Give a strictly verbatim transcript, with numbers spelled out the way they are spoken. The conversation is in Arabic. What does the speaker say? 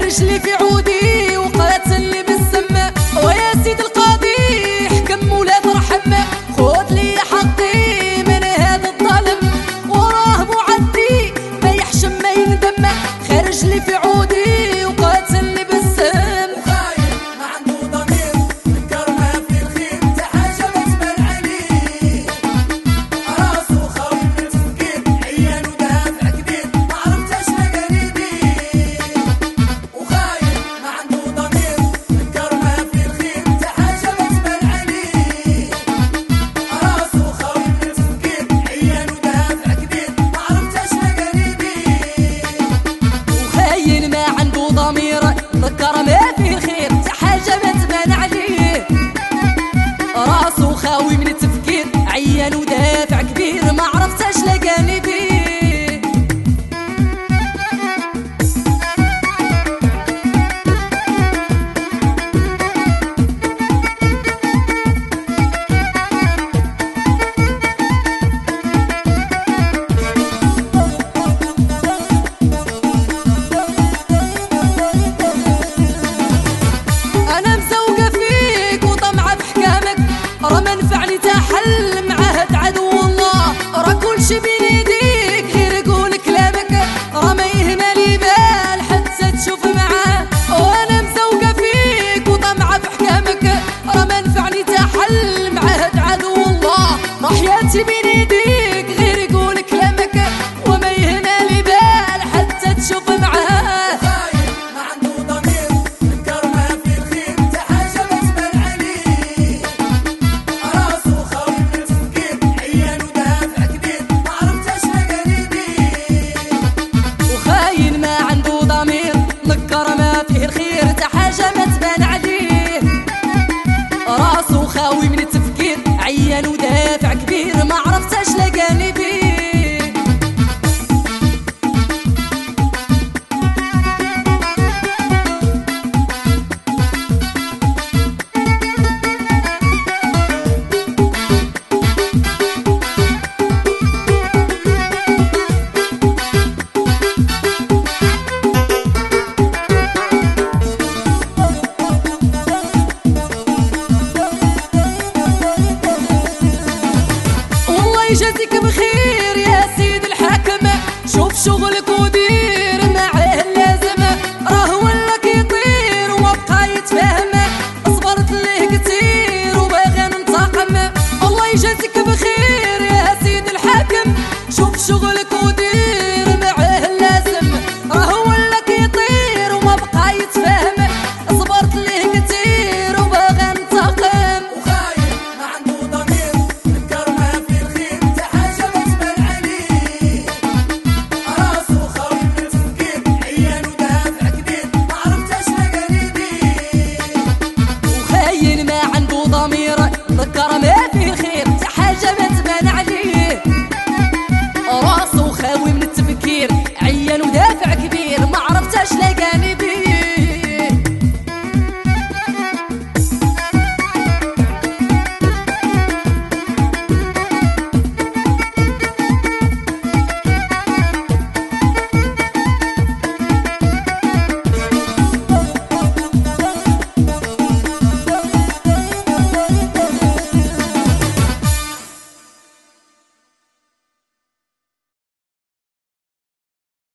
خارج لي في عودي وقاتلني بالسم. ويا سيد القاضي حكم ولا ترحم، خذ لي حقي من هذا الظالم، وراه معدي ما يحشم ما يندم. خارج لي في عودي وقاتلني بالسم. وخاين ما عنده ضمير، فكر ما في الخير، تا حاجه ما تبان عليه. راسو خاوي من التفكير، عيان ودافع كبير، ما عرفتش مقاليدي. وخاين ما عنده ضمير، فكر ما في الخير، تا حاجه ما تبان عليه. راسو خاوي من التفكير، عيان ودافع كبير، ما عرفتش مقاليدي. وخاين ما عنده ضمير، فكر ما فيه خير، تا حاجة ما تبان عليه. راسو خاوي من التفكير، عيان ودافع كبير، ما عرفتش لقاني فيه. أنا مزوقة فيك وطمعة بحكامك، راه ما نفعني تا حل مع هاد عدو الله. راه كلشي بين ايديك غير قول كلامك، راه ما يهمالي بال حتى تشوف معاه. وأنا مزوقة فيك وطمعة بحكامك، راه ما نفعني تا حل مع هاد عدو الله. راه حياتي بين ايديك غير قول كلامك، وما يهمالي بال حتى تشوف معاه. خاين ما عنده ضمير، فكر ما في الخير، تا حاجه ما تبان عليه. راسو خاوي من التفكير، عيان ودافع كبير، ما عرفتش مقاليدي. وخاين ما عنده ضمير، نكر ما فيه الخير،